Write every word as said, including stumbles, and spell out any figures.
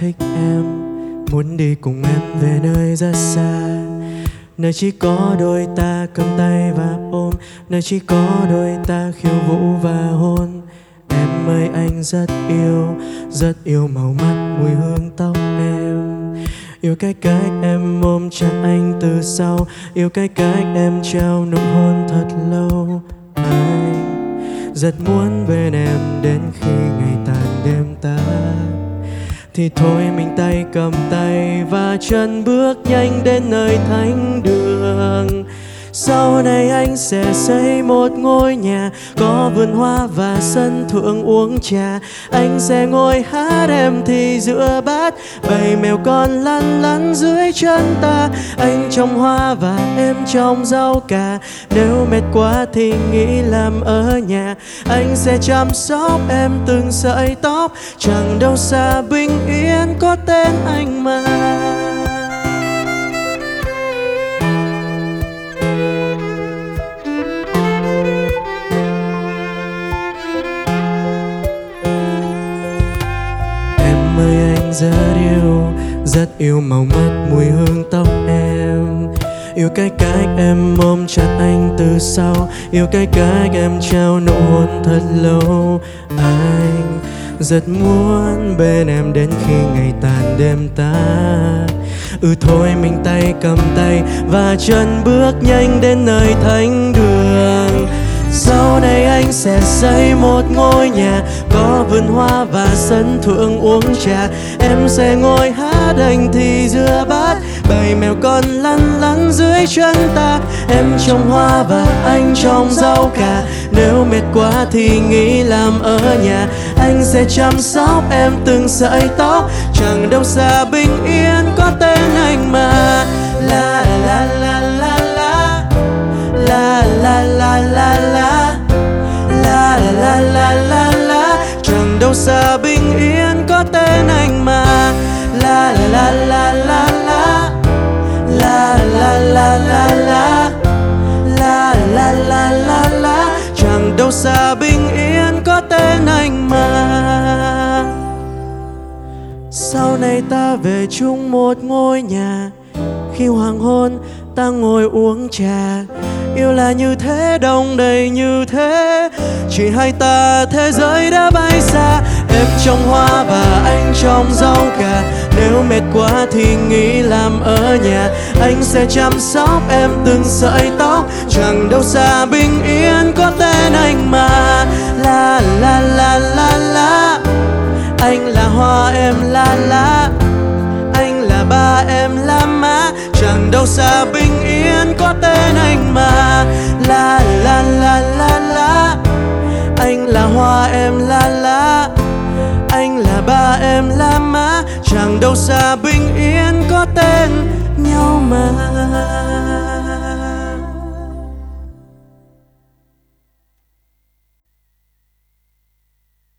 thích em, muốn đi cùng em về nơi rất xa, nơi chỉ có đôi ta cầm tay và ôm, nơi chỉ có đôi ta khiêu vũ và hôn. Em ơi anh rất yêu, rất yêu màu mắt mùi hương tóc em, yêu cái cách em ôm chặt anh từ sau, yêu cái cách em trao nụ hôn thật lâu. Anh rất muốn bên em đến khi ngày tàn đêm ta, thì thôi mình tay cầm tay và chân bước nhanh đến nơi thánh đường. Sau này anh sẽ xây một ngôi nhà có vườn hoa và sân thượng uống trà. Anh sẽ ngồi hát em thì giữa bát, bầy mèo con lăn lăn dưới chân ta. Anh trồng hoa và em trồng rau cà, nếu mệt quá thì nghỉ làm ở nhà. Anh sẽ chăm sóc em từng sợi tóc, chẳng đâu xa bình yên có tên anh mà. Rất yêu, rất yêu màu mắt mùi hương tóc em, yêu cái cách em ôm chặt anh từ sau, yêu cái cách em trao nụ hôn thật lâu. Anh rất muốn bên em đến khi ngày tàn đêm ta. Ừ thôi mình tay cầm tay và chân bước nhanh đến nơi thánh đường. Sau này anh sẽ xây một ngôi nhà có vườn hoa và sân thượng uống trà. Em sẽ ngồi hát anh thì giữa bát, bầy mèo con lăn lăn dưới chân ta. Em trồng hoa và anh trồng rau cà, nếu mệt quá thì nghỉ làm ở nhà. Anh sẽ chăm sóc em từng sợi tóc, chẳng đâu xa bình yên có tên anh mà. La la la la la la la la la la la la la la la, chẳng đâu xa bình yên có tên anh mà. La la la la la la la la la la la la la la la, chẳng đâu xa bình yên có tên anh mà. Sau này ta về chung một ngôi nhà, khi hoàng hôn ta ngồi uống trà. Yêu là như thế, đông đầy như thế, chỉ hai ta thế giới đã bay xa. Em trồng hoa và anh trồng rau cà, nếu mệt quá thì nghỉ làm ở nhà. Anh sẽ chăm sóc em từng sợi tóc, chẳng đâu xa bình yên có tên anh mà. La la la la la, anh là hoa em la la, anh là ba em là má, chẳng đâu xa bình yên có tên anh mà. La la la la la, anh là hoa em la la, anh là ba em là má, chẳng đâu xa bình yên có tên nhau mà.